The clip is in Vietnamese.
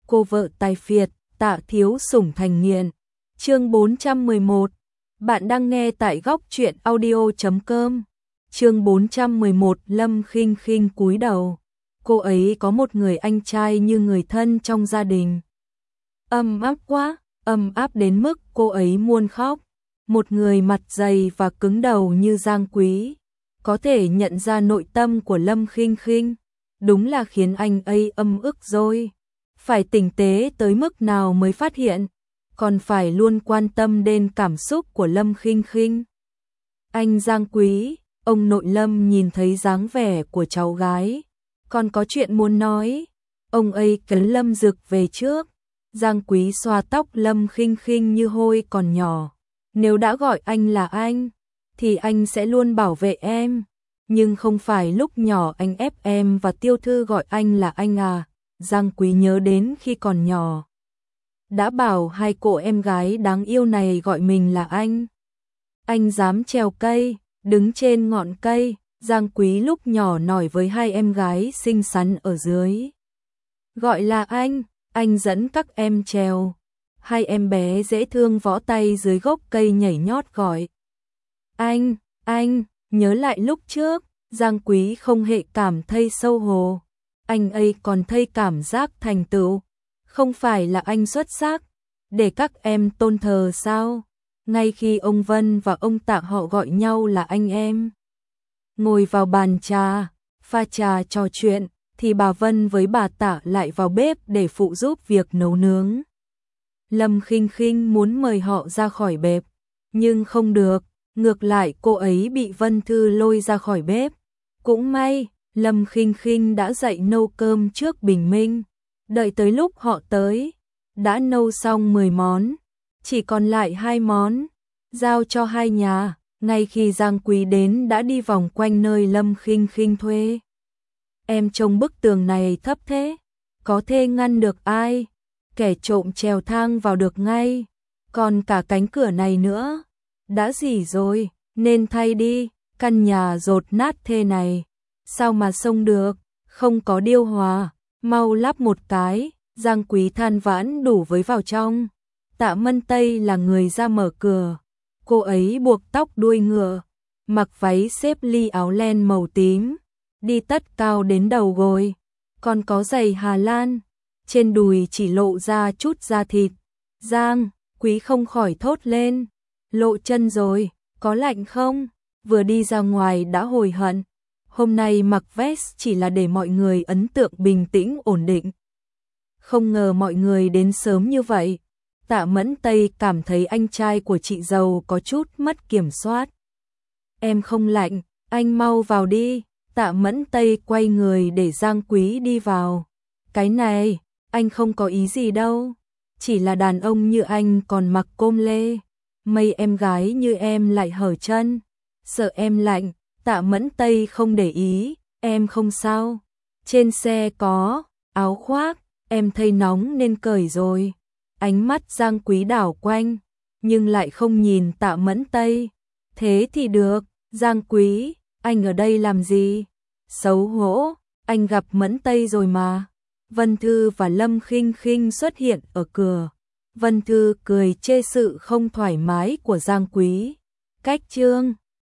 cô vợ tài phiệt, Tạ thiếu sủng thành nghiện. Chương 411. Bạn đang nghe tại góc truyện audio.com. Chương 411. Lâm Khinh Khinh cúi đầu. Cô ấy có một người anh trai như người thân trong gia đình. Ấm áp quá, ấm áp đến mức cô ấy muốn khóc. Một người mặt dày và cứng đầu như Giang Quý, có thể nhận ra nội tâm của Lâm Khinh Khinh, đúng là khiến anh ấy âm ức rồi. Phải tinh tế tới mức nào mới phát hiện, còn phải luôn quan tâm đến cảm xúc của Lâm Khinh Khinh. Anh Giang Quý, ông nội Lâm nhìn thấy dáng vẻ của cháu gái, còn có chuyện muốn nói. Ông ấy kéo Lâm Dực về trước. Giang Quý xoa tóc Lâm Khinh Khinh như hồi còn nhỏ. Nếu đã gọi anh là anh, thì anh sẽ luôn bảo vệ em. Nhưng không phải lúc nhỏ anh ép em và Tiêu Thư gọi anh là anh à. Giang Quý nhớ đến khi còn nhỏ, đã bảo hai cô em gái đáng yêu này gọi mình là anh. Anh dám trèo cây, đứng trên ngọn cây. Giang Quý lúc nhỏ nổi với hai em gái xinh xắn ở dưới, gọi là anh dẫn các em trèo. Hai em bé dễ thương võ tay dưới gốc cây nhảy nhót gọi anh, nhớ lại lúc trước, Giang Quý không hề cảm thấy xấu hổ. Anh ấy còn thấy cảm giác thành tựu. Không phải là anh xuất sắc, để các em tôn thờ sao? Ngay khi ông Vân và ông Tạ họ gọi nhau là anh em. Ngồi vào bàn trà, pha trà trò chuyện, thì bà Vân với bà Tạ lại vào bếp để phụ giúp việc nấu nướng. Lâm Khinh Khinh muốn mời họ ra khỏi bếp, nhưng không được, ngược lại cô ấy bị Vân Thư lôi ra khỏi bếp. Cũng may, Lâm Khinh Khinh đã dậy nấu cơm trước bình minh, đợi tới lúc họ tới, đã nấu xong 10 món, chỉ còn lại 2 món, giao cho hai nhà. Ngay khi Giang Quý đến đã đi vòng quanh nơi Lâm Khinh Khinh thuê. Em trông bức tường này thấp thế, có thể ngăn được ai? Kẻ trộm trèo thang vào được ngay, còn cả cánh cửa này nữa, đã rỉ rồi, nên thay đi. Căn nhà dột nát thế này, sao mà xông được, không có điều hòa, mau lắp một cái. Giang Quý than vãn đủ với vào trong. Tạ Mân Tây là người ra mở cửa. Cô ấy buộc tóc đuôi ngựa, mặc váy xếp ly áo len màu tím, đi tất cao đến đầu gối, còn có giày Hà Lan, trên đùi chỉ lộ ra chút da thịt. Giang Quý không khỏi thốt lên, lộ chân rồi, có lạnh không? Vừa đi ra ngoài đã hối hận, hôm nay mặc vest chỉ là để mọi người ấn tượng bình tĩnh ổn định. Không ngờ mọi người đến sớm như vậy. Tạ Mẫn Tây cảm thấy anh trai của chị dâu có chút mất kiểm soát. Em không lạnh, anh mau vào đi. Tạ Mẫn Tây quay người để Giang Quý đi vào. Cái này, anh không có ý gì đâu. Chỉ là đàn ông như anh còn mặc com lê. Mấy em gái như em lại hở chân. Sợ em lạnh. Tạ Mẫn Tây không để ý. Em không sao. Trên xe có áo khoác, em thấy nóng nên cởi rồi. Ánh mắt Giang Quý đảo quanh, nhưng lại không nhìn Tạ Mẫn Tây. Thế thì được, Giang Quý, anh ở đây làm gì? Xấu hổ, anh gặp Mẫn Tây rồi mà. Vân Thư và Lâm Khinh Khinh xuất hiện ở cửa. Vân Thư cười chê sự không thoải mái của Giang Quý. Cách chương